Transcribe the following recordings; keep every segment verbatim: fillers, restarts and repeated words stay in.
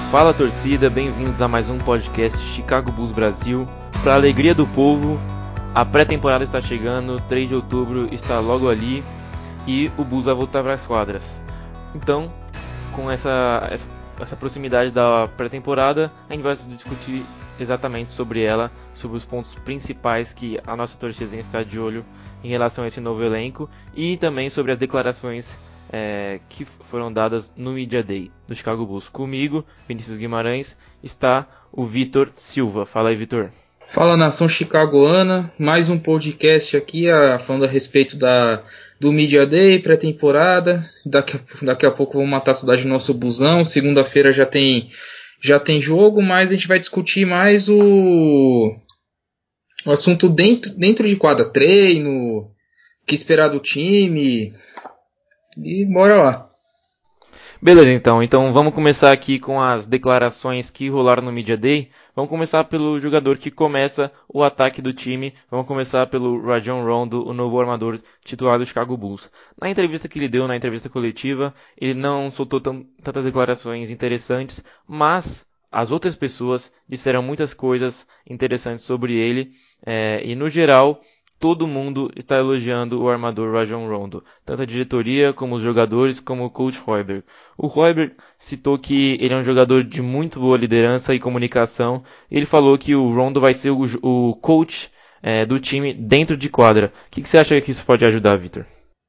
Fala torcida, bem-vindos a mais um podcast Chicago Bulls Brasil. Para a alegria do povo, a pré-temporada está chegando, três de outubro está logo ali e o Bulls vai voltar para as quadras. Então, com essa, essa, essa proximidade da pré-temporada, a gente vai discutir exatamente sobre ela, sobre os pontos principais que a nossa torcida tem que ficar de olho em relação a esse novo elenco e também sobre as declarações É, que foram dadas no Media Day do Chicago Bulls. Comigo, Vinícius Guimarães, está o Vitor Silva. Fala aí, Vitor. Fala, nação chicagoana, mais um podcast aqui a, falando a respeito da, do Media Day, pré-temporada. Daqui, daqui a pouco vamos matar a saudade do nosso busão. Segunda-feira já tem, já tem jogo, mas a gente vai discutir mais o, o assunto dentro, dentro de quadra, treino, o que esperar do time. E bora lá. Beleza, então. Então vamos começar aqui com as declarações que rolaram no Media Day. Vamos começar pelo jogador que começa o ataque do time. Vamos começar pelo Rajon Rondo, o novo armador titular do Chicago Bulls. Na entrevista que ele deu, na entrevista coletiva, ele não soltou tão, tantas declarações interessantes, mas as outras pessoas disseram muitas coisas interessantes sobre ele. É, e no geral, todo mundo está elogiando o armador Rajon Rondo, tanto a diretoria como os jogadores, como o coach Hoiberg. O Hoiberg citou que ele é um jogador de muito boa liderança e comunicação. Ele falou que o Rondo vai ser o, o coach é, do time dentro de quadra. O que, que você acha que isso pode ajudar, Victor?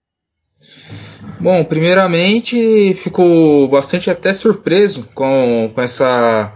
Bom, primeiramente, fico bastante até surpreso com, com essa...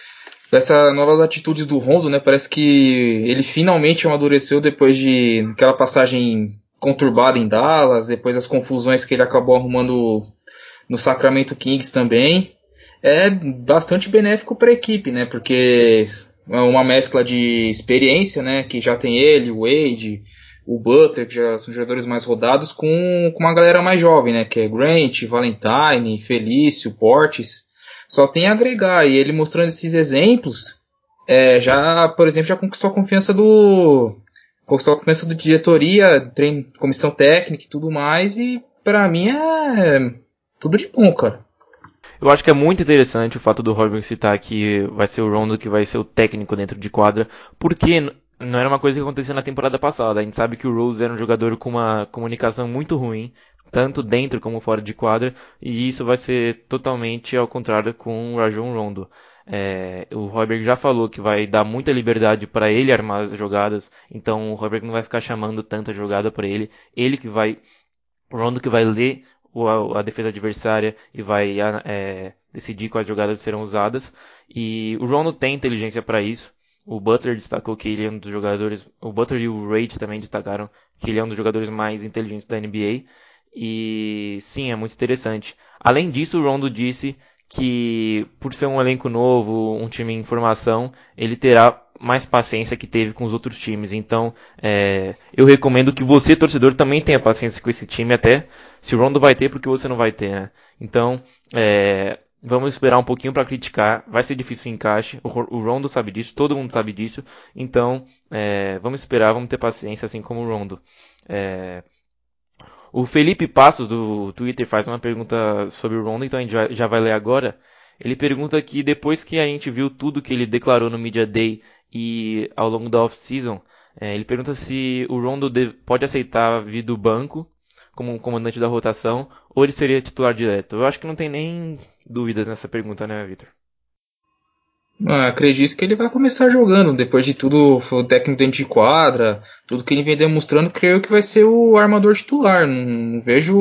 Essa novas atitudes do Rondo, né? Parece que ele finalmente amadureceu depois de aquela passagem conturbada em Dallas, depois das confusões que ele acabou arrumando no Sacramento Kings também. É bastante benéfico para a equipe, né? Porque é uma mescla de experiência, né? Que já tem ele, o Wade, o Butler, que já são jogadores mais rodados, com, com uma galera mais jovem, né? Que é Grant, Valentine, Felício, Portis. Só tem a agregar, e ele mostrando esses exemplos, é, já, por exemplo, já conquistou a confiança do conquistou a confiança da diretoria, treino, comissão técnica e tudo mais, e pra mim é tudo de bom, cara. Eu acho que é muito interessante o fato do Hoiberg citar que vai ser o Rondo que vai ser o técnico dentro de quadra, porque não era uma coisa que acontecia na temporada passada. A gente sabe que o Rose era um jogador com uma comunicação muito ruim, tanto dentro como fora de quadra, e isso vai ser totalmente ao contrário com o Rajon Rondo. É, o Hoiberg já falou que vai dar muita liberdade para ele armar as jogadas, então o Hoiberg não vai ficar chamando tanta jogada para ele, ele que vai, o Rondo que vai ler a, a defesa adversária e vai é, decidir quais jogadas serão usadas, e o Rondo tem inteligência para isso. O Butler destacou que ele é um dos jogadores, o Butler e o Wade também destacaram que ele é um dos jogadores mais inteligentes da N B A. E sim, é muito interessante. Além disso, o Rondo disse que por ser um elenco novo, um time em formação, ele terá mais paciência que teve com os outros times. Então, é, eu recomendo que você, torcedor, também tenha paciência com esse time, até se o Rondo vai ter, porque você não vai ter, né? Então, é, vamos esperar um pouquinho para criticar. Vai ser difícil o encaixe. O, o Rondo sabe disso, todo mundo sabe disso. Então, é, vamos esperar, vamos ter paciência, assim como o Rondo. É, o Felipe Passos, do Twitter, faz uma pergunta sobre o Rondo, então a gente já, já vai ler agora. Ele pergunta que depois que a gente viu tudo que ele declarou no Media Day e ao longo da off-season, é, ele pergunta se o Rondo deve, pode aceitar vir do banco como um comandante da rotação ou ele seria titular direto. Eu acho que não tem nem dúvidas nessa pergunta, né, Victor? Ah, acredito que ele vai começar jogando, depois de tudo, o técnico dentro de quadra, tudo que ele vem demonstrando, creio que vai ser o armador titular. Não, não vejo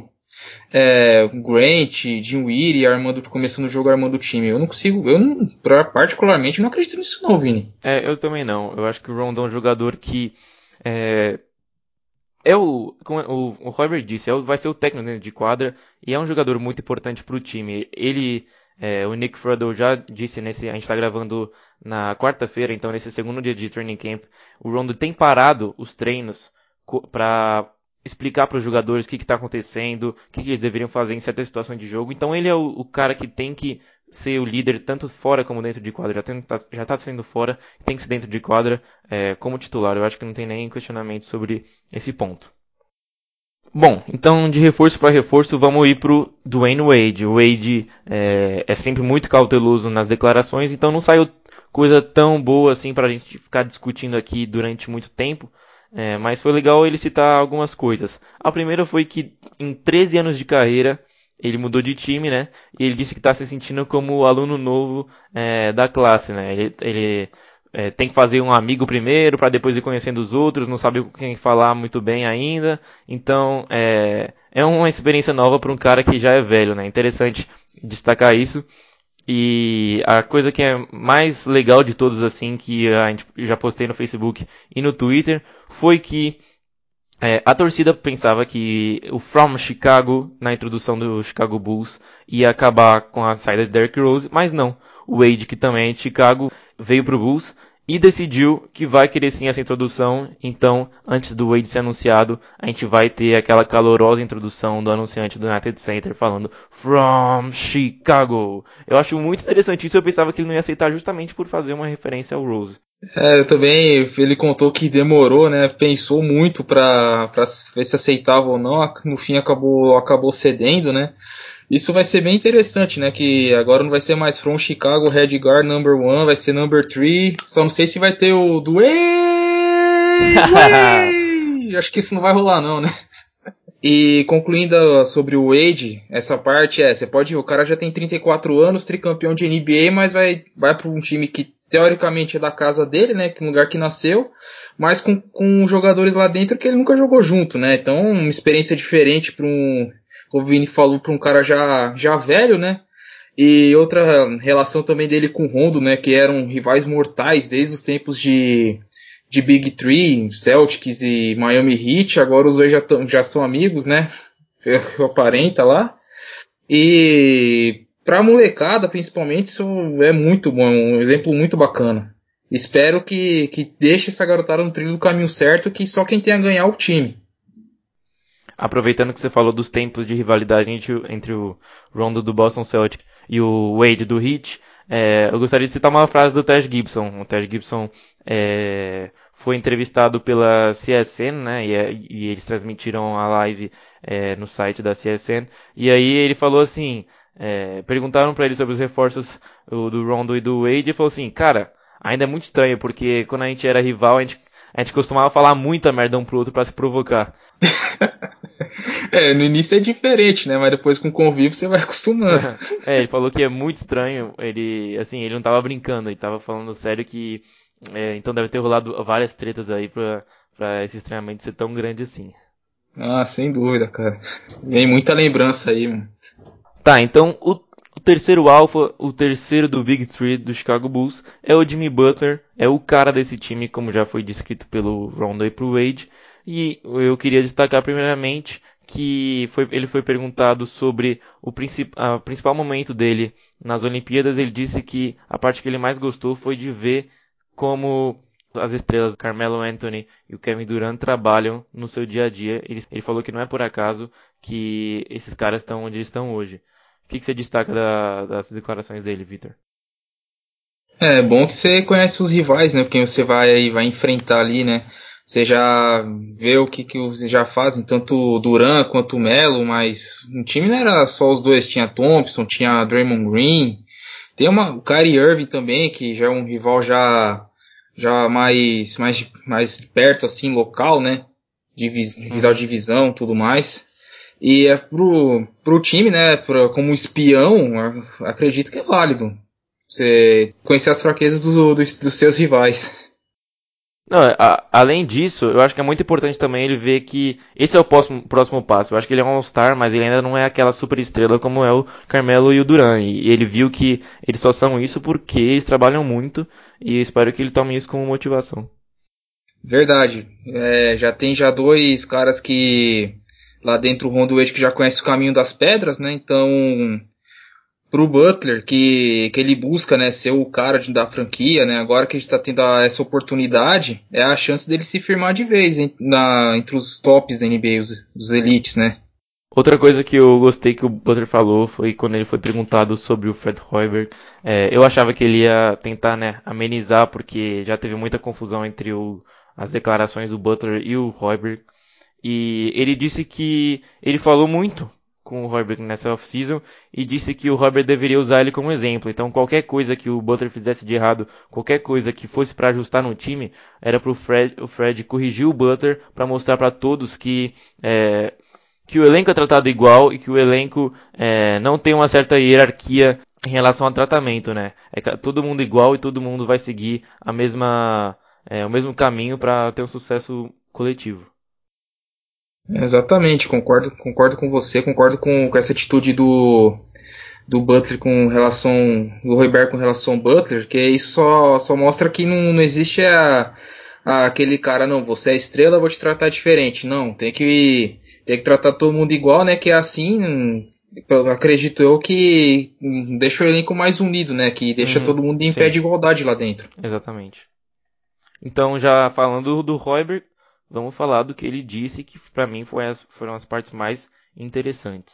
é, Grant, Dinwiddie armando, começando o jogo armando o time. Eu não consigo, eu não, particularmente não acredito nisso não, Vini. É, eu também não. Eu acho que o Rondo é um jogador que é, é o, como o, o Hoiberg disse, é o, vai ser o técnico dentro de quadra e é um jogador muito importante para o time. Ele, é, o Nick Friedel já disse nesse, a gente está gravando na quarta-feira, então nesse segundo dia de training camp, o Rondo tem parado os treinos para explicar para os jogadores o que está acontecendo, o que, que eles deveriam fazer em certas situações de jogo. Então ele é o, o cara que tem que ser o líder tanto fora como dentro de quadra. Já, tem, tá, já tá sendo fora, tem que ser dentro de quadra é, como titular. Eu acho que não tem nem questionamento sobre esse ponto. Bom, então de reforço para reforço vamos ir pro Dwayne Wade. O Wade é, é sempre muito cauteloso nas declarações, então não saiu coisa tão boa assim pra gente ficar discutindo aqui durante muito tempo. É, mas foi legal ele citar algumas coisas. A primeira foi que em treze anos de carreira ele mudou de time, né? E ele disse que está se sentindo como o aluno novo é, da classe, né? Ele, ele é, tem que fazer um amigo primeiro para depois ir conhecendo os outros, não sabe com quem falar muito bem ainda. Então é, é uma experiência nova para um cara que já é velho, né? Interessante destacar isso. E a coisa que é mais legal de todos, assim, que a gente já postei no Facebook e no Twitter, foi que é, a torcida pensava que o From Chicago, na introdução do Chicago Bulls, ia acabar com a saída de Derrick Rose, mas não. O Wade, que também é de Chicago, veio pro Bulls e decidiu que vai querer sim essa introdução. Então, antes do Wade ser anunciado, a gente vai ter aquela calorosa introdução do anunciante do United Center falando From Chicago. Eu acho muito interessante isso. Eu pensava que ele não ia aceitar justamente por fazer uma referência ao Rose. É, eu também, ele contou que demorou, né? Pensou muito pra, pra ver se aceitava ou não. No fim acabou, acabou cedendo, né? Isso vai ser bem interessante, né? Que agora não vai ser mais From Chicago, Red Guard number one, vai ser number three. Só não sei se vai ter o do Wade! Acho que isso não vai rolar não, né? E concluindo sobre o Wade, essa parte é, você pode, o cara já tem trinta e quatro anos, tricampeão de N B A, mas vai, vai para um time que teoricamente é da casa dele, né, que é um lugar que nasceu, mas com, com jogadores lá dentro que ele nunca jogou junto, né, então uma experiência diferente para um, como o Vini falou, para um cara já, já velho, né, e outra relação também dele com o Rondo, né, que eram rivais mortais desde os tempos de de Big Three, Celtics e Miami Heat, agora os dois já, tão, já são amigos, né? Aparenta lá. E pra molecada, principalmente, isso é muito bom, um exemplo muito bacana. Espero que, que deixe essa garotada no trilho do caminho certo, que só quem tem a ganhar é o time. Aproveitando que você falou dos tempos de rivalidade entre, entre o Rondo do Boston Celtics e o Wade do Heat, é, eu gostaria de citar uma frase do Taj Gibson. O Taj Gibson é, foi entrevistado pela C S N, né, e, e eles transmitiram a live é, no site da C S N, e aí ele falou assim, é, perguntaram para ele sobre os reforços o, do Rondo e do Wade, e falou assim, cara, ainda é muito estranho, porque quando a gente era rival, a gente, a gente costumava falar muita merda um pro outro para se provocar. É, no início é diferente, né? Mas depois com o convívio você vai acostumando. É, ele falou que é muito estranho. Ele, assim, ele não tava brincando, ele tava falando sério que, é, então deve ter rolado várias tretas aí pra, pra esse estranhamento ser tão grande assim. Ah, sem dúvida, cara. Vem muita lembrança aí, mano. Tá, então o, o terceiro alfa, o terceiro do Big Three do Chicago Bulls é o Jimmy Butler, é o cara desse time, como já foi descrito pelo Rondo e pro Wade. E eu queria destacar primeiramente que foi, ele foi perguntado sobre o princip, a, principal momento dele nas Olimpíadas. Ele disse que a parte que ele mais gostou foi de ver como as estrelas Carmelo Anthony e o Kevin Durant trabalham no seu dia a dia. Ele, ele falou que não é por acaso que esses caras estão onde eles estão hoje. O que, que você destaca da, das declarações dele, Victor? É bom que você conhece os rivais, né? Porque você vai, vai enfrentar ali, né? Você já vê o que, que vocês já fazem, tanto o Duran quanto o Melo, mas o time não era só os dois, tinha Thompson, tinha Draymond Green, tem uma, o Kyrie Irving também, que já é um rival já, já mais, mais, mais perto, assim, local, né? Divis, rival de Uhum. divisão, tudo mais. E é pro, pro time, né? Pra, como espião, acredito que é válido. Você conhecer as fraquezas do, dos, dos seus rivais. Não, a- além disso, eu acho que é muito importante também ele ver que esse é o próximo, próximo passo. Eu acho que ele é um All-Star, mas ele ainda não é aquela super estrela como é o Carmelo e o Duran. E ele viu que eles só são isso porque eles trabalham muito e eu espero que ele tome isso como motivação. Verdade. É, já tem já dois caras que lá dentro o Rondo Wade que já conhece o caminho das pedras, né? Então, pro Butler, que, que ele busca, né, ser o cara de, da franquia, né? Agora que a gente tá tendo a, essa oportunidade, é a chance dele se firmar de vez hein, na, entre os tops da N B A, os, os elites, né? Outra coisa que eu gostei que o Butler falou foi quando ele foi perguntado sobre o Fred Hoiberg. É, eu achava que ele ia tentar, né, amenizar porque já teve muita confusão entre o, as declarações do Butler e o Hoiberg. E ele disse que ele falou muito com o Hoiberg nessa off-season e disse que o Hoiberg deveria usar ele como exemplo. Então qualquer coisa que o Butler fizesse de errado, qualquer coisa que fosse para ajustar no time, era para o Fred, o Fred corrigir o Butler para mostrar para todos que é, que o elenco é tratado igual e que o elenco é, não tem uma certa hierarquia em relação ao tratamento, né? É todo mundo igual e todo mundo vai seguir a mesma, é, o mesmo caminho para ter um sucesso coletivo. Exatamente, concordo, concordo com você, concordo com, com essa atitude do, do Butler com relação, do Royberg com relação ao Butler, que isso só, só mostra que não, não existe a, a, aquele cara, não, você é estrela, eu vou te tratar diferente. Não, tem que, tem que tratar todo mundo igual, né, que é assim, acredito eu que deixa o elenco mais unido, né, que deixa Uhum, todo mundo em pé sim, de igualdade lá dentro. exatamente. Então, já falando do Hoiberg, vamos falar do que ele disse, que para mim foi as, foram as partes mais interessantes.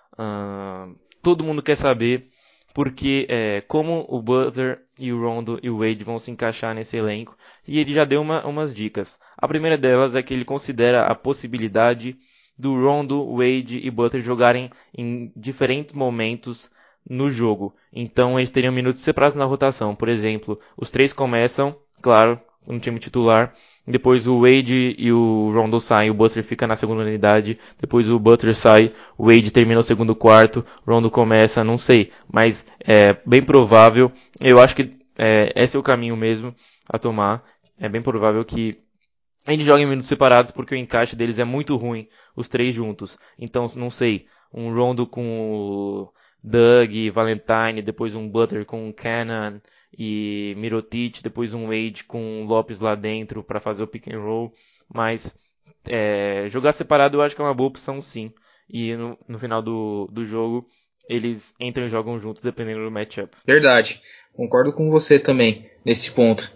Uh, todo mundo quer saber porque é, como o Butler e o Rondo e o Wade vão se encaixar nesse elenco, e ele já deu uma, umas dicas. A primeira delas é que ele considera a possibilidade do Rondo, Wade e Butler jogarem em diferentes momentos no jogo. Então eles teriam minutos separados na rotação. Por exemplo, os três começam, claro, no time titular. Depois o Wade e o Rondo saem, o Butler fica na segunda unidade. Depois o Butler sai, o Wade termina o segundo quarto, o Rondo começa, não sei. Mas é bem provável, eu acho que é, esse é o caminho mesmo a tomar. É bem provável que eles joguem em minutos separados porque o encaixe deles é muito ruim, os três juntos. Então, não sei, um Rondo com o Doug, Valentine, depois um Butler com o Cannon e Mirotic, depois um Wade com o Lopes lá dentro para fazer o pick and roll. Mas é, jogar separado eu acho que é uma boa opção sim. E no, no final do, do jogo eles entram e jogam juntos dependendo do matchup. Verdade. Concordo com você também nesse ponto.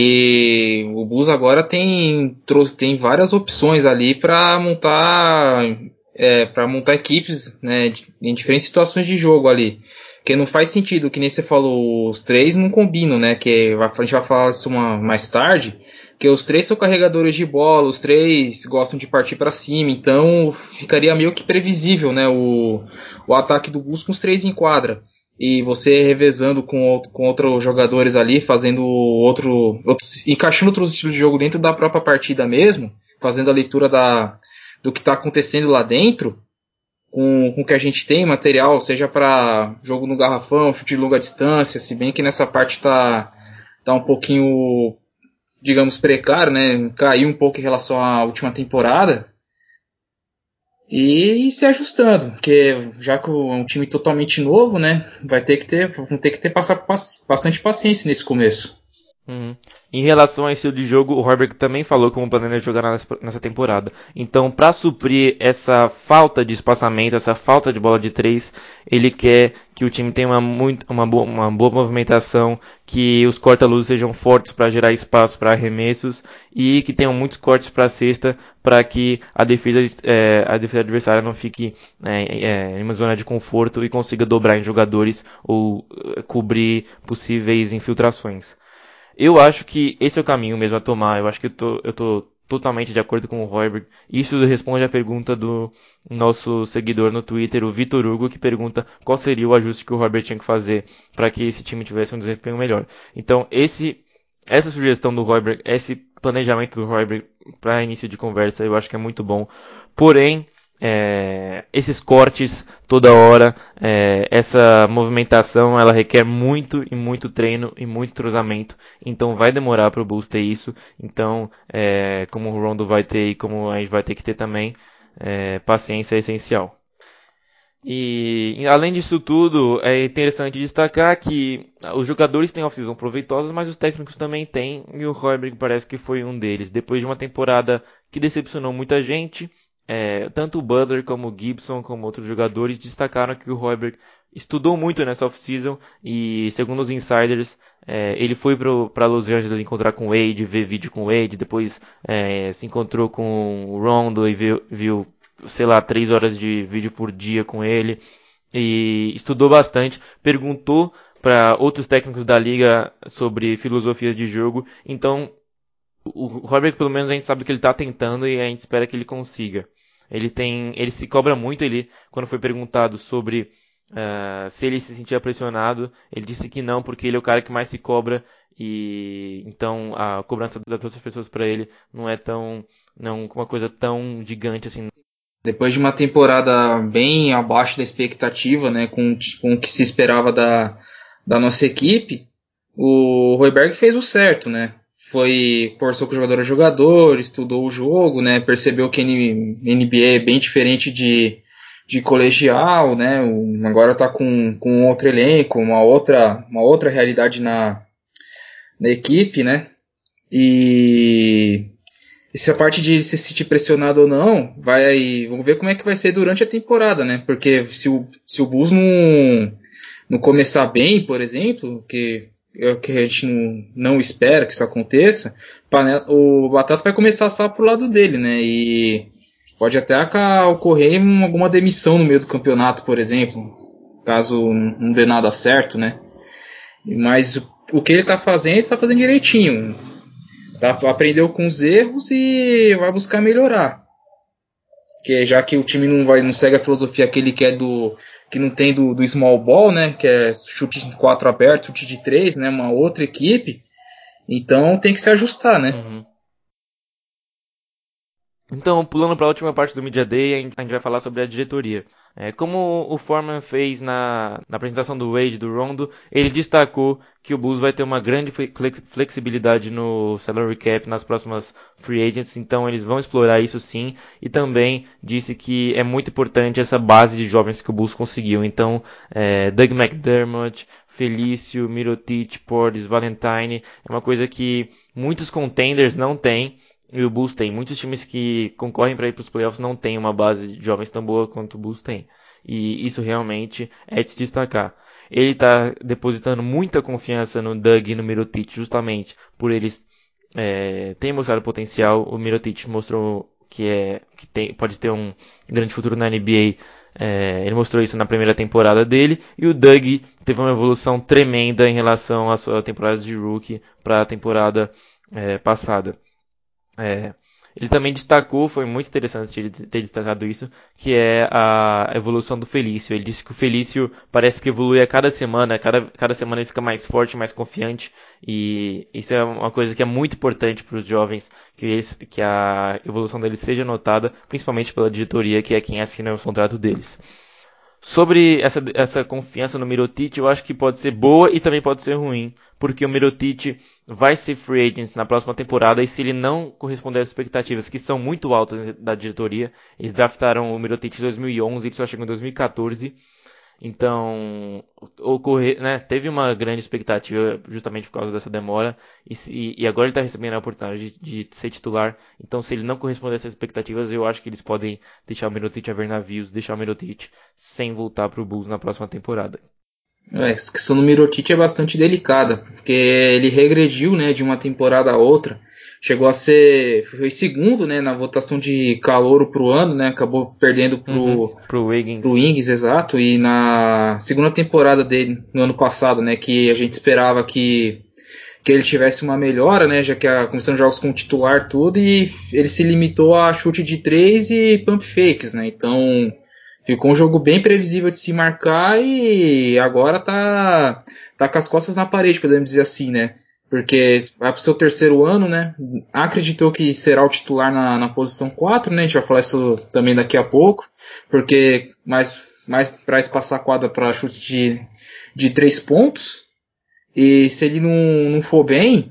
Que o Bulls agora tem, trouxe, tem várias opções ali para montar é, para montar equipes, né, em diferentes situações de jogo ali. Que não faz sentido, que nem você falou, os três não combinam, né? Que a gente vai falar isso uma, mais tarde. Que os três são carregadores de bola, os três gostam de partir para cima, então ficaria meio que previsível, né? O, o ataque do Bulls com os três em quadra e você revezando com, com outros jogadores ali, fazendo outro, outros, encaixando outros estilos de jogo dentro da própria partida mesmo, fazendo a leitura da, do que está acontecendo lá dentro, com, com o que a gente tem, material, seja para jogo no garrafão, chute de longa distância, se bem que nessa parte está tá um pouquinho, digamos, precário, né? Caiu um pouco em relação à última temporada, e se ajustando, porque já que é um time totalmente novo, né, vai ter que ter, vão ter que ter passar bastante paciência nesse começo. Uhum. Em relação ao estilo de jogo, o Horberg também falou como planeja jogar nessa temporada. Então, para suprir essa falta de espaçamento, essa falta de bola de três, ele quer que o time tenha uma, muito, uma, boa, uma boa movimentação, que os corta-luzes sejam fortes para gerar espaço para arremessos e que tenham muitos cortes para a cesta para que a defesa, é, a defesa adversária não fique é, é, em uma zona de conforto e consiga dobrar em jogadores ou é, cobrir possíveis infiltrações. Eu acho que esse é o caminho mesmo a tomar. Eu acho que eu tô, eu tô totalmente de acordo com o Royberg. Isso responde à pergunta do nosso seguidor no Twitter, o Vitor Hugo, que pergunta qual seria o ajuste que o Royberg tinha que fazer para que esse time tivesse um desempenho melhor. Então, esse, essa sugestão do Royberg, esse planejamento do Royberg para início de conversa, eu acho que é muito bom. Porém, é, esses cortes toda hora, é, essa movimentação, ela requer muito e muito treino e muito entrosamento. Então vai demorar para o Bulls ter isso. Então, é, como o Rondo vai ter e como a gente vai ter que ter também, é, paciência é essencial. E além disso tudo, é interessante destacar que os jogadores têm off-season proveitosos, mas os técnicos também têm, e o Hoiberg parece que foi um deles. Depois de uma temporada que decepcionou muita gente, é, tanto o Butler como o Gibson, como outros jogadores, destacaram que o Hoiberg estudou muito nessa off-season e, segundo os insiders, é, ele foi para Los Angeles encontrar com o Wade, ver vídeo com o Wade, depois é, se encontrou com o Rondo e viu, viu sei lá, três horas de vídeo por dia com ele e estudou bastante, perguntou para outros técnicos da liga sobre filosofias de jogo. Então, O Hoiberg, pelo menos, a gente sabe que ele tá tentando e a gente espera que ele consiga. Ele tem, ele se cobra muito, ele, quando foi perguntado sobre uh, se ele se sentia pressionado, ele disse que não, porque ele é o cara que mais se cobra e então a cobrança das outras pessoas para ele não é tão, não uma coisa tão gigante assim. Depois de uma temporada bem abaixo da expectativa, né, com, com o que se esperava da, da nossa equipe, o Hoiberg fez o certo, né? Foi, conversou com o jogador a jogador, estudou o jogo, né? Percebeu que N B A é bem diferente de, de colegial, né? O, agora está com, com outro elenco, uma outra, uma outra realidade na, na equipe, né? E essa parte de se sentir pressionado ou não, vai, vamos ver como é que vai ser durante a temporada, né? Porque se o, se o Bulls não, não começar bem, por exemplo, que é o que a gente não, não espera que isso aconteça, o Batata vai começar a assar pro lado dele, né? E pode até ocorrer alguma demissão no meio do campeonato, por exemplo, caso não dê nada certo, né? Mas o que ele tá fazendo, ele tá fazendo direitinho. Tá, aprendeu com os erros e vai buscar melhorar. Que já que o time não vai, não segue a filosofia que ele quer do que não tem do, do small ball, né, que é chute de quatro aberto, chute de três, né, uma outra equipe. Então tem que se ajustar, né? Uhum. Então, pulando para a última parte do Media Day, a gente vai falar sobre a diretoria. É, como o Foreman fez na, na apresentação do Wade e do Rondo, ele destacou que o Bulls vai ter uma grande flexibilidade no salary cap nas próximas free agents, então eles vão explorar isso sim, e também disse que é muito importante essa base de jovens que o Bulls conseguiu. Então, é, Doug McDermott, Felício, Mirotic, Portis, Valentine, é uma coisa que muitos contenders não têm. E o Bulls tem. Muitos times que concorrem para ir para os playoffs não têm uma base de jovens tão boa quanto o Bulls tem. E isso realmente é de se destacar. Ele está depositando muita confiança no Doug e no Mirotic, justamente por eles é, terem mostrado potencial. O Mirotic mostrou que, é, que tem, pode ter um grande futuro na N B A. É, ele mostrou isso na primeira temporada dele. E o Doug teve uma evolução tremenda em relação à sua temporada de rookie para a temporada é, passada. É, ele também destacou, foi muito interessante ele ter destacado isso, que é a evolução do Felício. Ele disse que o Felício parece que evolui a cada semana, cada, cada semana ele fica mais forte, mais confiante, e isso é uma coisa que é muito importante para os jovens, que, eles, que a evolução deles seja notada, principalmente pela diretoria, que é quem assina o contrato deles. Sobre essa, essa confiança no Mirotic, eu acho que pode ser boa e também pode ser ruim, porque o Mirotic vai ser free agent na próxima temporada e se ele não corresponder às expectativas, que são muito altas da diretoria, eles draftaram o Mirotic em dois mil e onze, ele só chegou em dois mil e quatorze, então ocorrer, né, teve uma grande expectativa justamente por causa dessa demora e, se, e agora ele está recebendo a oportunidade de, de ser titular, então se ele não corresponder a essas expectativas, eu acho que eles podem deixar o Mirotic a ver navios, deixar o Mirotic sem voltar para o Bulls na próxima temporada. É, a questão do Mirotic é bastante delicada, porque ele regrediu, né, de uma temporada a outra. Chegou a ser, foi segundo, né, na votação de calouro pro ano, né, acabou perdendo pro, uhum, pro Wiggins. pro Wiggins, exato, e na segunda temporada dele, no ano passado, né, que a gente esperava que, que ele tivesse uma melhora, né, já que a começando jogos com titular tudo, e ele se limitou a chute de três e pump fakes, né, então ficou um jogo bem previsível de se marcar e agora tá, tá com as costas na parede, podemos dizer assim, né? Porque vai pro seu terceiro ano, né? Acreditou que será o titular na, na posição quatro, né? A gente vai falar isso também daqui a pouco, porque mais, mais para espaçar a quadra para chute de, de três pontos. E se ele não, não for bem,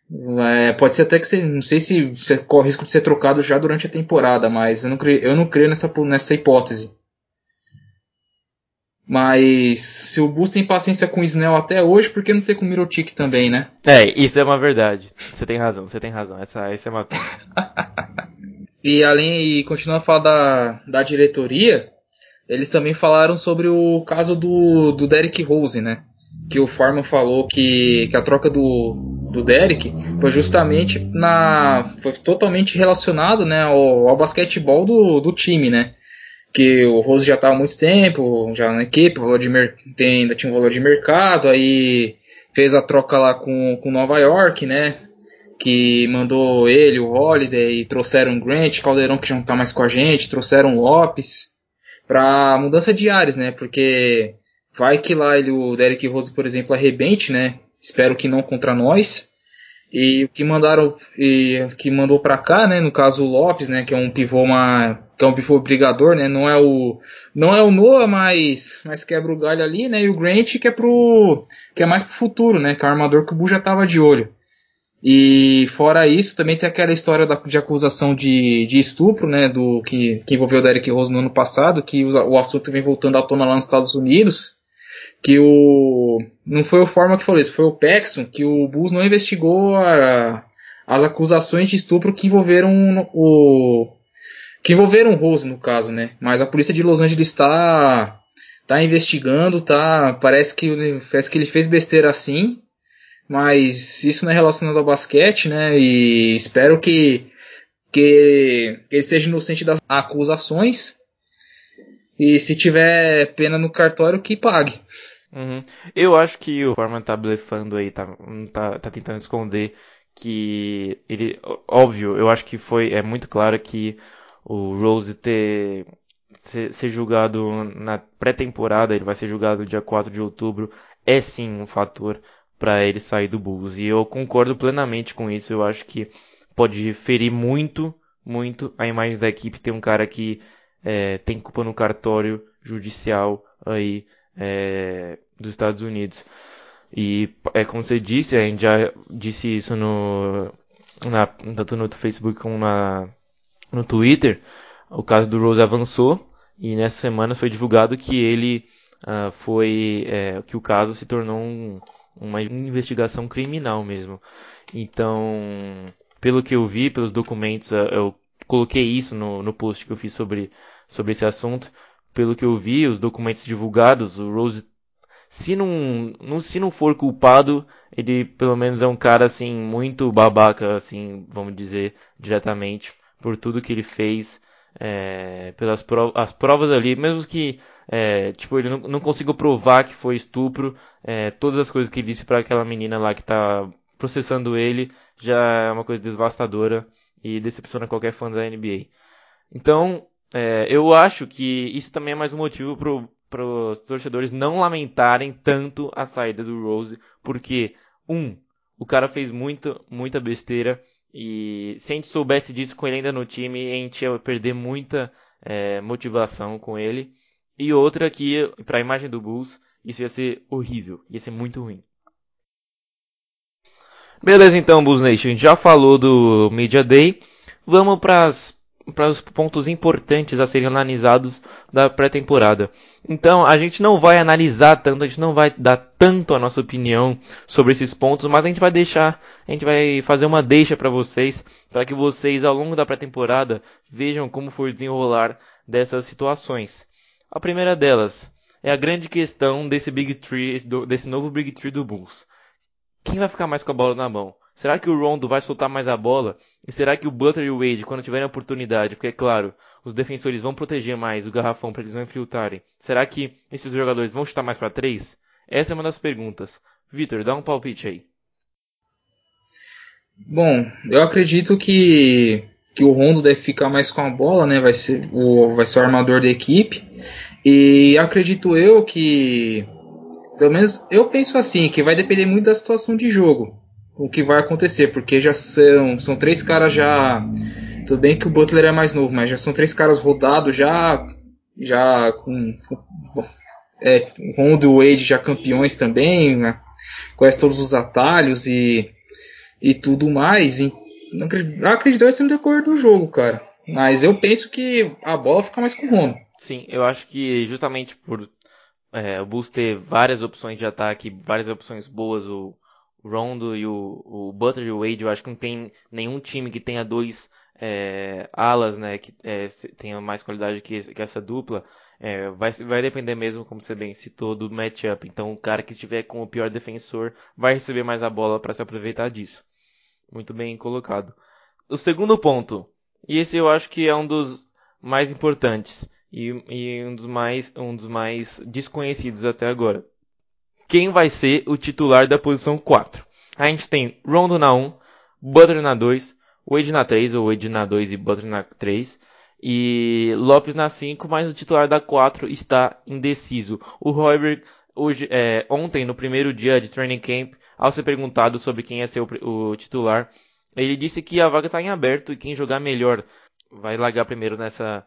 é, pode ser até que você, não sei se você corre risco de ser trocado já durante a temporada, mas eu não creio, eu não creio nessa, nessa hipótese. Mas se o Bulls tem paciência com o Snell até hoje, por que não ter com o Mirotic também, né? É, isso é uma verdade. Você tem razão, você tem razão. Essa, essa é uma... E além, e continuando a falar da, da diretoria, eles também falaram sobre o caso do, do Derrick Rose, né? Que o Foreman falou que, que a troca do, do Derrick foi justamente na. Foi totalmente relacionado, né, ao, ao basquetebol do, do time, né? Que o Rose já estava há muito tempo já na equipe, o valor de mer- tem, ainda tinha um valor de mercado, aí fez a troca lá com, com Nova York, né? que mandou ele, o Holiday, trouxeram o Grant, Caldeirão que já não tá mais com a gente, trouxeram o Lopes, pra mudança de ares, né? Porque vai que lá ele, o Derrick Rose, por exemplo, arrebente, né? Espero que não contra nós. E o que mandaram e que mandou para cá, né, no caso o Lopes, né, que é um pivô uma, que é um pivô brigador, né, não é o não é o Noah, mas mas quebra o galho ali, né, e o Grant que é pro que é mais pro futuro, né, que é o armador que o Bull já tava de olho. E fora isso, também tem aquela história da, de acusação de, de estupro, né, do que, que envolveu o Derrick Rose no ano passado, que o, o assunto vem voltando à tona lá nos Estados Unidos. Que o não foi o Forma que falou isso, foi o Paxson, que o Bulls não investigou a, as acusações de estupro que envolveram o que envolveram o Rose no caso, né? Mas a polícia de Los Angeles está tá investigando, tá, parece que parece que ele fez besteira assim, mas isso não é relacionado ao basquete, né? E espero que que ele seja inocente das acusações e se tiver pena no cartório que pague. Uhum. Eu acho que o Foreman tá blefando aí, tá, tá, tá tentando esconder que ele, ó- óbvio, eu acho que foi, é muito claro que o Rose ter, ser, ser julgado na pré-temporada, ele vai ser julgado dia quatro de outubro, é sim um fator para ele sair do Bulls. E eu concordo plenamente com isso, eu acho que pode ferir muito, muito a imagem da equipe ter um cara que é, tem culpa no cartório judicial aí é, dos Estados Unidos. E é como você disse, a gente já disse isso no na, tanto no Facebook como na, no Twitter. O caso do Rose avançou e nessa semana foi divulgado que ele ah, foi é, que o caso se tornou um, uma investigação criminal mesmo. Então, pelo que eu vi, pelos documentos, ah, eu coloquei isso no, no post que eu fiz sobre, sobre esse assunto. Pelo que eu vi, os documentos divulgados, o Rose se não, não, se não for culpado, ele pelo menos é um cara assim muito babaca, assim, vamos dizer diretamente, por tudo que ele fez, é, pelas provas, as provas ali, mesmo que é, tipo ele não, não consiga provar que foi estupro, é, todas as coisas que ele disse para aquela menina lá que tá processando ele já é uma coisa devastadora e decepciona qualquer fã da N B A. Então, é, eu acho que isso também é mais um motivo para os torcedores não lamentarem tanto a saída do Rose, porque, um, o cara fez muito, muita besteira, e se a gente soubesse disso com ele ainda no time, a gente ia perder muita é, motivação com ele. E outra que, para a imagem do Bulls, isso ia ser horrível, ia ser muito ruim. Beleza, então, Bulls Nation, já falou do Media Day. Vamos para os pontos importantes a serem analisados da pré-temporada. Então, a gente não vai analisar tanto, a gente não vai dar tanto a nossa opinião sobre esses pontos, mas a gente vai deixar, a gente vai fazer uma deixa para vocês, para que vocês ao longo da pré-temporada vejam como foi o desenrolar dessas situações. A primeira delas é a grande questão desse Big Three, desse novo Big Three do Bulls. Quem vai ficar mais com a bola na mão? Será que o Rondo vai soltar mais a bola? E será que o Butler e o Wade, quando tiverem a oportunidade, porque é claro, os defensores vão proteger mais o garrafão para eles não infiltrarem, será que esses jogadores vão chutar mais para três? Essa é uma das perguntas. Vitor, dá um palpite aí. Bom, eu acredito que, que o Rondo deve ficar mais com a bola, né? Vai ser o, vai ser o armador da equipe. E acredito eu que, pelo menos eu penso assim, que vai depender muito da situação de jogo, o que vai acontecer, porque já são, são três caras já. Tudo bem que o Butler é mais novo, mas já são três caras rodados, já, já com, com é, Rondo e Wade já campeões também, né? Conhece todos os atalhos e e tudo mais. E não acredito, acredito vai ser no decorrer do jogo, cara. Mas eu penso que a bola fica mais com o Rondo. Sim, eu acho que justamente por é, o Bulls ter várias opções de ataque, várias opções boas, o Rondo e o, o Butler e o Wade, eu acho que não tem nenhum time que tenha dois é, alas, né, que é, tenha mais qualidade que, que essa dupla. É, vai, vai depender mesmo, como você bem citou, do matchup. Então, o cara que estiver com o pior defensor vai receber mais a bola para se aproveitar disso. Muito bem colocado. O segundo ponto, e esse eu acho que é um dos mais importantes e, e um dos mais um dos mais desconhecidos até agora. Quem vai ser o titular da posição quatro? A gente tem Rondo na um, Butler na dois, Wade na três, ou Wade na dois e Butler na três, e Lopes na cinco, mas o titular da quatro está indeciso. O Hoiberg, hoje, é, ontem, no primeiro dia de training camp, ao ser perguntado sobre quem ia ser o, o titular, ele disse que a vaga está em aberto e quem jogar melhor vai largar primeiro nessa,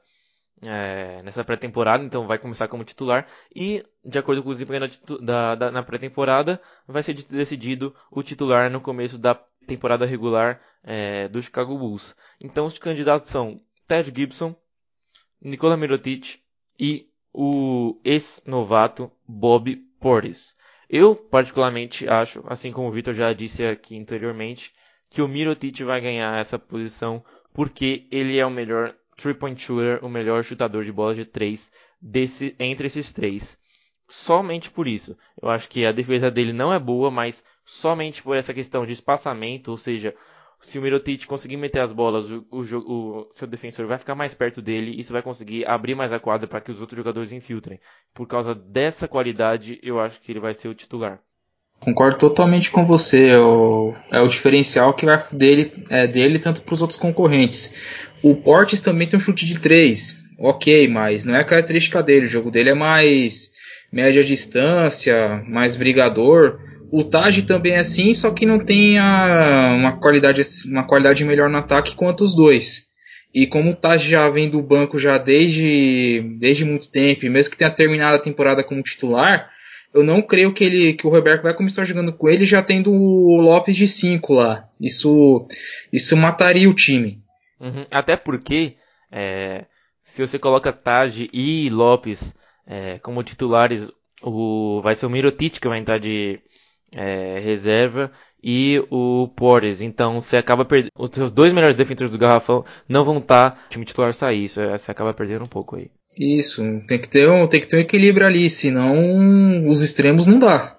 é, nessa pré-temporada, então vai começar como titular. E, de acordo com o desempenho da, da, na pré-temporada, vai ser decidido o titular no começo da temporada regular é, do Chicago Bulls. Então os candidatos são Ted Gibson, Nikola Mirotic e o ex-novato Bob Portis. Eu, particularmente, acho, assim como o Victor já disse aqui anteriormente, que o Mirotic vai ganhar essa posição porque ele é o melhor three-point shooter, o melhor chutador de bola de três desse, entre esses três. Somente por isso. Eu acho que a defesa dele não é boa, mas somente por essa questão de espaçamento, ou seja, se o Mirotic conseguir meter as bolas, o, o, o seu defensor vai ficar mais perto dele e você vai conseguir abrir mais a quadra para que os outros jogadores infiltrem. Por causa dessa qualidade, eu acho que ele vai ser o titular. Concordo totalmente com você. É o, é o diferencial que vai dele, é, dele tanto para os outros concorrentes. O Portis também tem um chute de três, ok, mas não é a característica dele. O jogo dele é mais média distância, mais brigador. O Taj também é assim, só que não tem a, uma, qualidade, uma qualidade melhor no ataque quanto os dois. E como o Taj já vem do banco já desde, desde muito tempo, e mesmo que tenha terminado a temporada como titular, eu não creio que, ele, que o Roberto vai começar jogando com ele já tendo o Lopes de cinco lá. Isso, isso mataria o time. Uhum. Até porque, é, se você coloca Taj e Lopes é, como titulares, o, vai ser o Mirotic que vai entrar de é, reserva e o Porres. Então você acaba perdendo. Os seus dois melhores defensores do Garrafão não vão estar tá, time titular sair. Isso é, você acaba perdendo um pouco aí. Isso, tem que ter um, tem que ter um equilíbrio ali, senão os extremos não dá.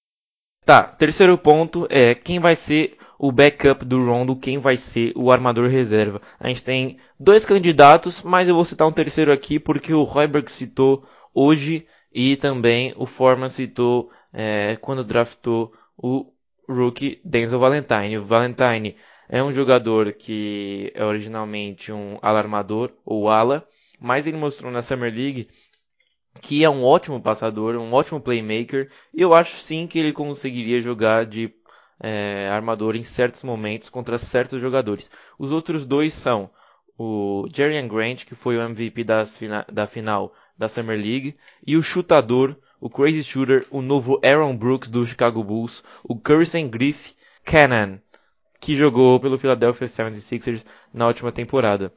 Tá, terceiro ponto é quem vai ser o backup do Rondo, quem vai ser o armador reserva. A gente tem dois candidatos, mas eu vou citar um terceiro aqui porque o Hoiberg citou hoje e também o Foreman citou é, quando draftou o rookie Denzel Valentine. O Valentine é um jogador que é originalmente um alarmador ou ala, mas ele mostrou na Summer League que é um ótimo passador, um ótimo playmaker, e eu acho sim que ele conseguiria jogar de é, armador em certos momentos contra certos jogadores. Os outros dois são o Jerian Grant, que foi o M V P das fina da final da Summer League, e o chutador, o crazy shooter, o novo Aaron Brooks do Chicago Bulls, o Curry Griff Cannon, que jogou pelo Philadelphia setenta e seis ers na última temporada.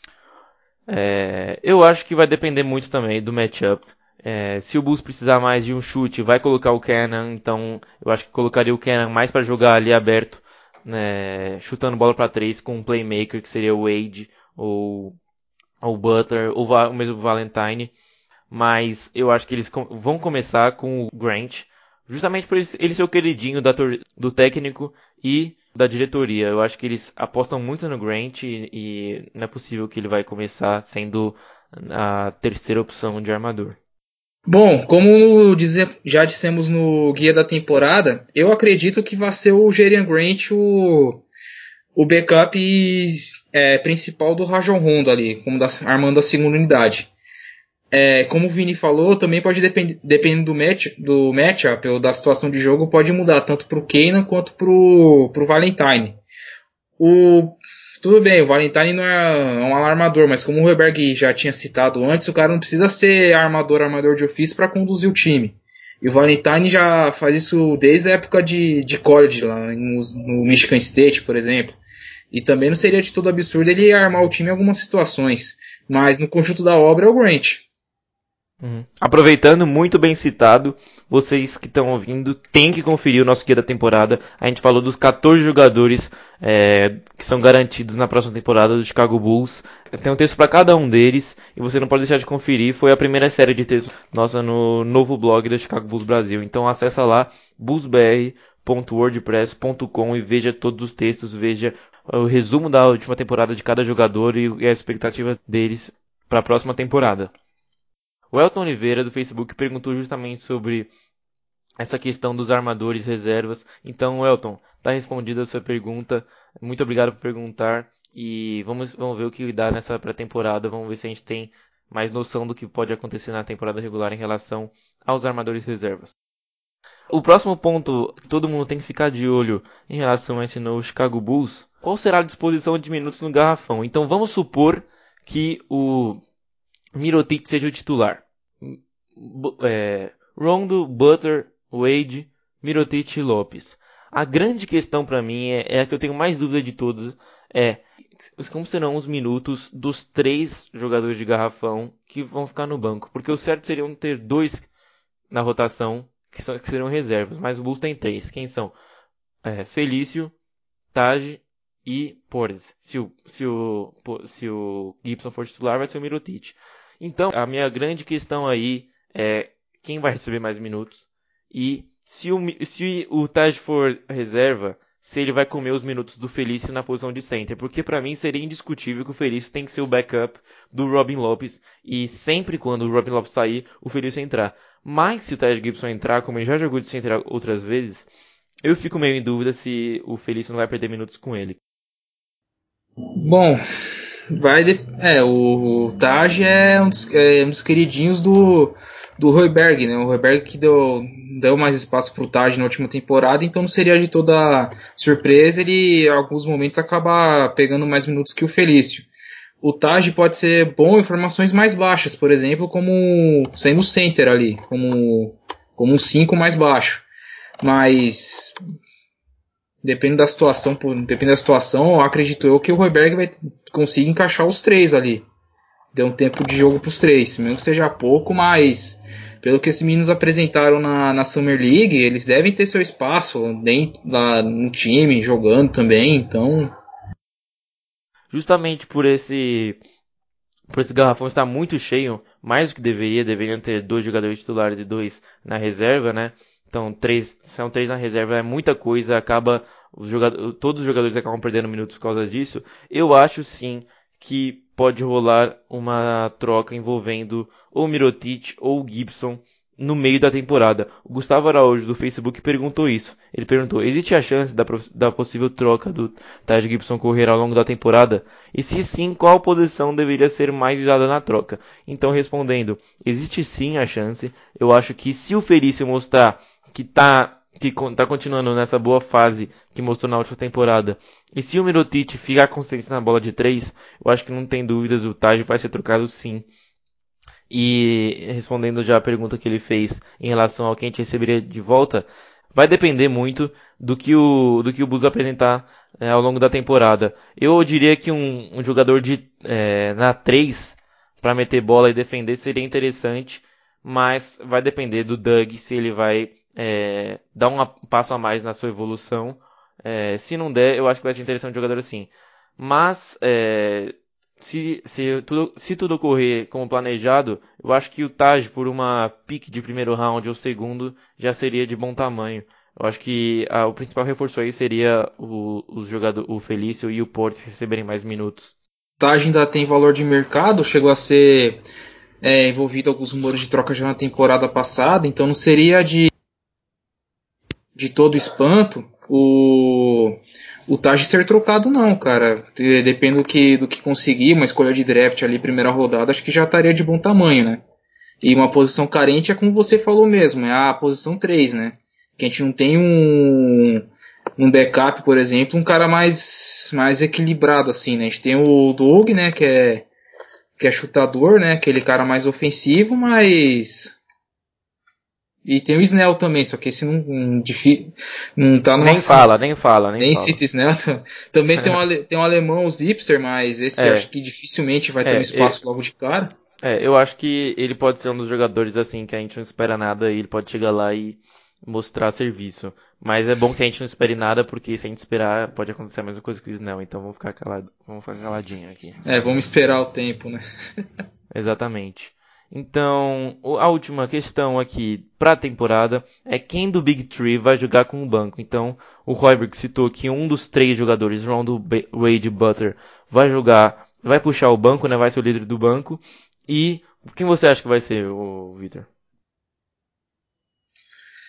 É, eu acho que vai depender muito também do matchup. É, se o Bulls precisar mais de um chute, vai colocar o Cannon. Então, eu acho que colocaria o Cannon mais para jogar ali aberto, né, chutando bola para três com um playmaker que seria o Wade ou o Butler ou o mesmo Valentine. Mas eu acho que eles com vão começar com o Grant, justamente por ele ser o queridinho da do técnico e da diretoria. Eu acho que eles apostam muito no Grant e, e não é possível que ele vai começar sendo a terceira opção de armador. Bom, como dizer, já dissemos no guia da temporada, eu acredito que vai ser o Jerian Grant o, o backup é, principal do Rajon Rondo ali, como da, armando a segunda unidade. É, como o Vini falou, também pode depender, dependendo do, match, do matchup ou da situação de jogo, pode mudar tanto para o Kanan quanto para o Valentine. O, tudo bem, o Valentine não é um alarmador, mas como o Roberg já tinha citado antes, o cara não precisa ser armador, armador de ofício para conduzir o time. E o Valentine já faz isso desde a época de, de college, lá no, no Michigan State, por exemplo. E também não seria de todo absurdo ele armar o time em algumas situações. Mas no conjunto da obra é o Grant. Uhum. Aproveitando, muito bem citado, vocês que estão ouvindo, tem que conferir o nosso guia da temporada. A gente falou dos quatorze jogadores é, que são garantidos na próxima temporada do Chicago Bulls. Tem um texto para cada um deles e você não pode deixar de conferir. Foi a primeira série de textos nossa no novo blog do Chicago Bulls Brasil. Então acessa lá bulls b r ponto wordpress ponto com e veja todos os textos, veja o resumo da última temporada de cada jogador e, e as expectativas deles para a próxima temporada. O Elton Oliveira, do Facebook, perguntou justamente sobre essa questão dos armadores reservas. Então, Elton, tá respondida a sua pergunta. Muito obrigado por perguntar. E vamos, vamos ver o que dá nessa pré-temporada. Vamos ver se a gente tem mais noção do que pode acontecer na temporada regular em relação aos armadores reservas. O próximo ponto que todo mundo tem que ficar de olho em relação a esse novo Chicago Bulls, qual será a disposição de minutos no garrafão? Então vamos supor que o Mirotic seja o titular. É, Rondo, Butler, Wade, Mirotic e Lopes. A grande questão para mim é, é a que eu tenho mais dúvida de todas, é como serão os minutos dos três jogadores de garrafão que vão ficar no banco. Porque o certo seria ter dois na rotação que, são, que serão reservas, mas o Bulls tem três. Quem são? É, Felício, Taj e Porres. Se o, se, o, se o Gibson for titular, vai ser o Mirotic. Então, a minha grande questão aí é quem vai receber mais minutos e se o, se o Taj for reserva, se ele vai comer os minutos do Felício na posição de center. Porque para mim seria indiscutível que o Felício tem que ser o backup do Robin Lopes e sempre quando o Robin Lopes sair, o Felício entrar. Mas se o Taj Gibson entrar, como ele já jogou de center outras vezes, eu fico meio em dúvida se o Felício não vai perder minutos com ele. Bom, vai de... é o, o Taj é um, dos, é um dos queridinhos do do Hoiberg, né? O Hoiberg que deu, deu mais espaço pro Taj na última temporada, então não seria de toda surpresa ele em alguns momentos acabar pegando mais minutos que o Felício. O Taj pode ser bom em formações mais baixas, por exemplo, como sendo center ali, como como um cinco mais baixo. Mas depende da situação, depende da situação, acredito eu que o Hoiberg vai conseguir encaixar os três ali. Deu um tempo de jogo para os três, mesmo que seja pouco, mas pelo que esses meninos apresentaram na, na Summer League, eles devem ter seu espaço dentro, lá no time, jogando também, então... Justamente por esse por esse garrafão estar muito cheio, mais do que deveria, deveriam ter dois jogadores titulares e dois na reserva, né? Então, três, são três na reserva, é muita coisa, acaba os jogadores, todos os jogadores acabam perdendo minutos por causa disso. Eu acho sim que pode rolar uma troca envolvendo ou Mirotic ou Gibson no meio da temporada. O Gustavo Araújo do Facebook perguntou isso. Ele perguntou: existe a chance da, da possível troca do Taj Gibson correr ao longo da temporada? E se sim, qual posição deveria ser mais usada na troca? Então, respondendo, existe sim a chance. Eu acho que se o Felício mostrar que está que tá continuando nessa boa fase que mostrou na última temporada, e se o Mirotic ficar consistente na bola de três, eu acho que não tem dúvidas, o Taj vai ser trocado sim. E respondendo já a pergunta que ele fez em relação ao que a gente receberia de volta, vai depender muito do que o, do que o Bulls apresentar é, ao longo da temporada. Eu diria que um, um jogador de é, na três para meter bola e defender seria interessante, mas vai depender do Doug se ele vai é, dar um passo a mais na sua evolução. É, se não der, eu acho que vai ser interessante um jogador assim. Mas é, se, se, tudo, se tudo ocorrer como planejado, eu acho que o Taj por uma pick de primeiro round ou segundo já seria de bom tamanho. Eu acho que ah, o principal reforço aí seria o, o jogador, o Felício e o Portes receberem mais minutos. O Taj ainda tem valor de mercado, chegou a ser é, envolvido em alguns rumores de troca já na temporada passada, então não seria de, de todo espanto o, o Taj ser trocado não, cara. Depende do que, do que conseguir, uma escolha de draft ali, primeira rodada, acho que já estaria de bom tamanho, né? E uma posição carente é como você falou mesmo, é a posição três, né? Que a gente não tem um, um backup, por exemplo, um cara mais, mais equilibrado assim, né? A gente tem o Doug, né, que é, que é chutador, né? Aquele cara mais ofensivo, mas... E tem o Snell também, só que esse não, não, não tá numa Nem fase... fala, nem fala, nem Nem fala. cita Snell. Também tem um, ale, tem um alemão, o Zipser, mas esse É, acho que dificilmente vai ter um é, é, espaço logo de cara. é, eu acho que ele pode ser um dos jogadores assim que a gente não espera nada e ele pode chegar lá e mostrar serviço. Mas é bom que a gente não espere nada, porque se a gente esperar, pode acontecer a mesma coisa que o Snell. Então vamos ficar calado, vamos ficar caladinho aqui. É, vamos esperar o tempo, né? Exatamente. Então, a última questão aqui para a temporada é quem do Big Three vai jogar com o banco. Então, o Hoiberg citou que um dos três jogadores, Rondo, Wade e Butler, vai jogar, vai puxar o banco, né? Vai ser o líder do banco. E quem você acha que vai ser, o Victor?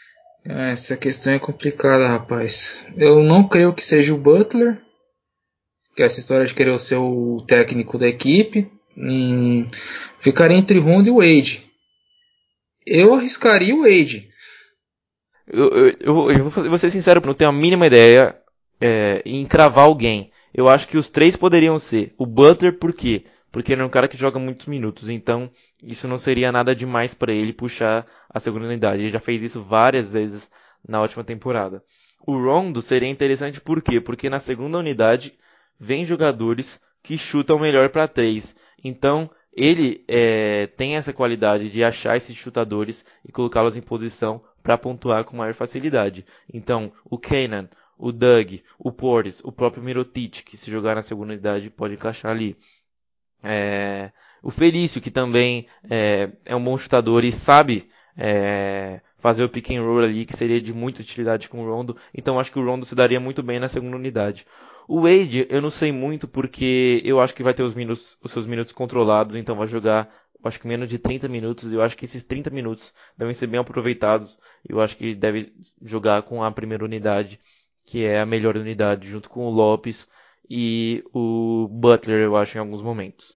Essa questão é complicada, rapaz. Eu não creio que seja o Butler, que é essa história de querer ser o técnico da equipe. Hum, ficaria entre Rondo e Wade. Eu arriscaria o Wade. Eu, eu, eu, eu vou fazer- vou ser sincero, não tenho a mínima ideia é, em cravar alguém. Eu acho que os três poderiam ser. O Butler, por quê? Porque ele é um cara que joga muitos minutos, então isso não seria nada demais para ele puxar a segunda unidade. Ele já fez isso várias vezes na última temporada. O Rondo seria interessante por quê? Porque na segunda unidade vem jogadores que chutam melhor para três. Então ele é, tem essa qualidade de achar esses chutadores e colocá-los em posição para pontuar com maior facilidade. Então, o Kanan, o Doug, o Portis, o próprio Mirotic, que se jogar na segunda unidade pode encaixar ali. É, o Felício, que também é, é um bom chutador e sabe é, fazer o pick and roll ali, que seria de muita utilidade com o Rondo. Então acho que o Rondo se daria muito bem na segunda unidade. O Wade, eu não sei muito porque eu acho que vai ter os, minutos, os seus minutos controlados, então vai jogar, acho que menos de trinta minutos. Eu acho que esses trinta minutos devem ser bem aproveitados. Eu acho que ele deve jogar com a primeira unidade, que é a melhor unidade, junto com o Lopes e o Butler, eu acho, em alguns momentos.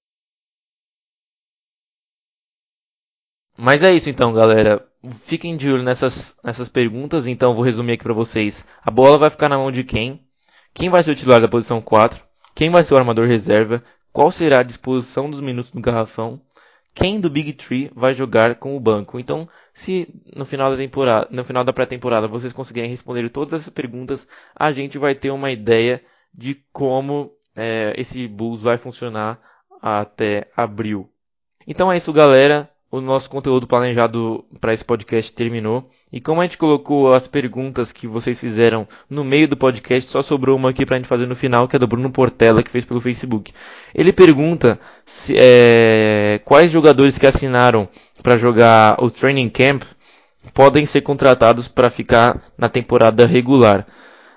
Mas é isso então, galera. Fiquem de olho nessas, nessas perguntas, então eu vou resumir aqui para vocês. A bola vai ficar na mão de quem? Quem vai ser o titular da posição quatro? Quem vai ser o armador reserva? Qual será a disposição dos minutos no garrafão? Quem do Big Three vai jogar com o banco? Então, se no final da temporada, no final da pré-temporada vocês conseguirem responder todas essas perguntas, a gente vai ter uma ideia de como é, esse Bulls vai funcionar até abril. Então é isso, galera. O nosso conteúdo planejado para esse podcast terminou. E como a gente colocou as perguntas que vocês fizeram no meio do podcast, só sobrou uma aqui para a gente fazer no final, que é do Bruno Portela, que fez pelo Facebook. Ele pergunta se, é, quais jogadores que assinaram para jogar o Training Camp podem ser contratados para ficar na temporada regular.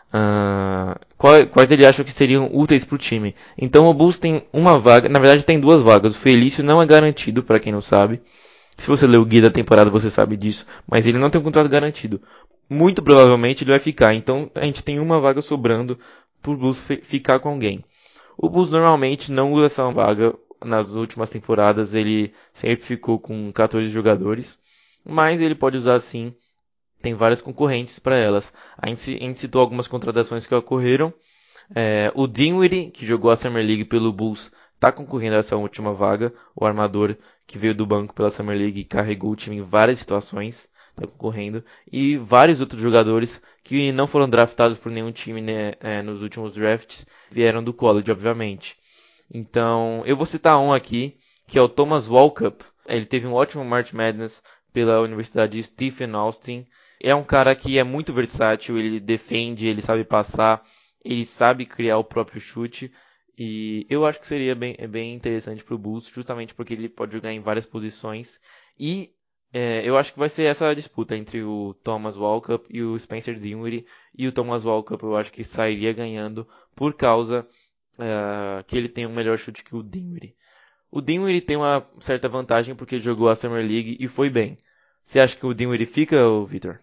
Uh, quais ele acha que seriam úteis para o time. Então o Bulls tem uma vaga, na verdade tem duas vagas. O Felício não é garantido, para quem não sabe. Se você ler o guia da temporada você sabe disso, mas ele não tem um contrato garantido. Muito provavelmente ele vai ficar. Então a gente tem uma vaga sobrando para o Bulls ficar com alguém. O Bulls normalmente não usa essa vaga. Nas últimas temporadas ele sempre ficou com quatorze jogadores, mas ele pode usar sim, tem vários concorrentes para elas. A gente, a gente citou algumas contratações que ocorreram. É, o Dinwiddie, que jogou a Summer League pelo Bulls, está concorrendo a essa última vaga. O armador que veio do banco pela Summer League e carregou o time em várias situações, está concorrendo. E vários outros jogadores que não foram draftados por nenhum time, né, é, nos últimos drafts, vieram do college, obviamente. Então, eu vou citar um aqui, que é o Thomas Walkup. Ele teve um ótimo March Madness pela Universidade Stephen Austin. É um cara que é muito versátil, ele defende, ele sabe passar, ele sabe criar o próprio chute. E eu acho que seria bem, bem interessante para o Bulls, justamente porque ele pode jogar em várias posições. E é, eu acho que vai ser essa a disputa entre o Thomas Walkup e o Spencer Dinwiddie. E o Thomas Walkup eu acho que sairia ganhando por causa uh, que ele tem um melhor chute que o Dinwiddie. O Dinwiddie tem uma certa vantagem porque ele jogou a Summer League e foi bem. Você acha que o Dinwiddie fica, Vitor?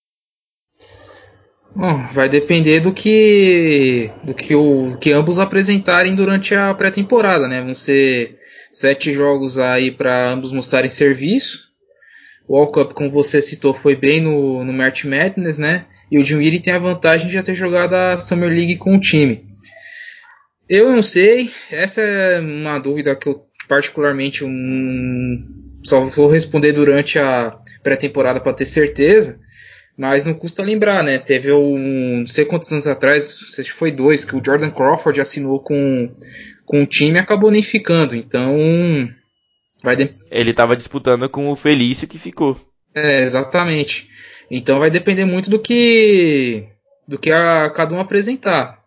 Bom, vai depender do que do que, o, que ambos apresentarem durante a pré-temporada, né? Vão ser sete jogos aí para ambos mostrarem serviço. O World Cup, como você citou, foi bem no, no March Madness, né? E o Dinwiddie tem a vantagem de já ter jogado a Summer League com o time. Eu não sei, essa é uma dúvida que eu particularmente um, só vou responder durante a pré-temporada para ter certeza. Mas não custa lembrar, né? Teve um, não sei quantos anos atrás, não sei se foi dois, que o Jordan Crawford assinou com, com o time e acabou nem ficando. Então, vai de... Ele estava disputando com o Felício que ficou. É, exatamente. Então vai depender muito do que do que a, cada um apresentar.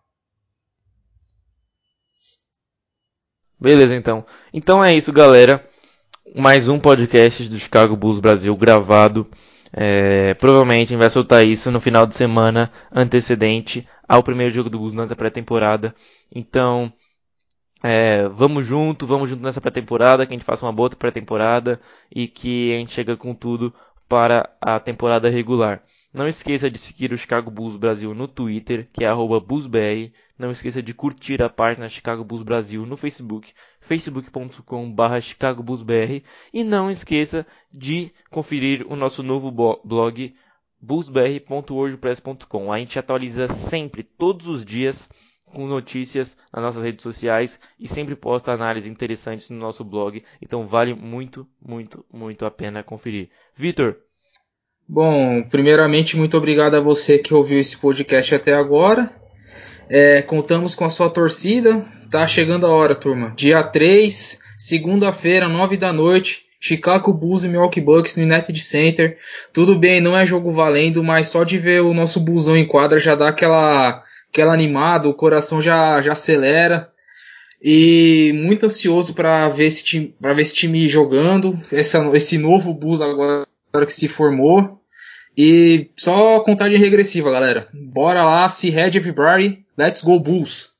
Beleza, então. Então é isso, galera. Mais um podcast do Chicago Bulls Brasil gravado. É, provavelmente a gente vai soltar isso no final de semana antecedente ao primeiro jogo do Bulls na pré-temporada. Então, é, vamos junto, vamos junto nessa pré-temporada, que a gente faça uma boa pré-temporada e que a gente chega com tudo para a temporada regular. Não esqueça de seguir o Chicago Bulls Brasil no Twitter, que é arroba bullsbr. Não esqueça de curtir a página Chicago Bulls Brasil no Facebook, facebook ponto com barra chicago bulls b r. E não esqueça de conferir o nosso novo blog, bullsbr ponto wordpress ponto com. A gente atualiza sempre, todos os dias, com notícias nas nossas redes sociais e sempre posta análises interessantes no nosso blog. Então vale muito, muito, muito a pena conferir. Vitor, Bom, primeiramente, muito obrigado a você que ouviu esse podcast até agora. É, contamos com a sua torcida. Tá chegando a hora, turma. Dia três, segunda-feira, nove da noite. Chicago Bulls e Milwaukee Bucks no United Center. Tudo bem, não é jogo valendo, mas só de ver o nosso Bullsão em quadra já dá aquela, aquela animada, o coração já, já acelera. E muito ansioso para ver esse time, para ver esse time jogando, essa, esse novo Bulls agora que se formou. E só contagem regressiva, galera. Bora lá, se head everybody, let's go Bulls!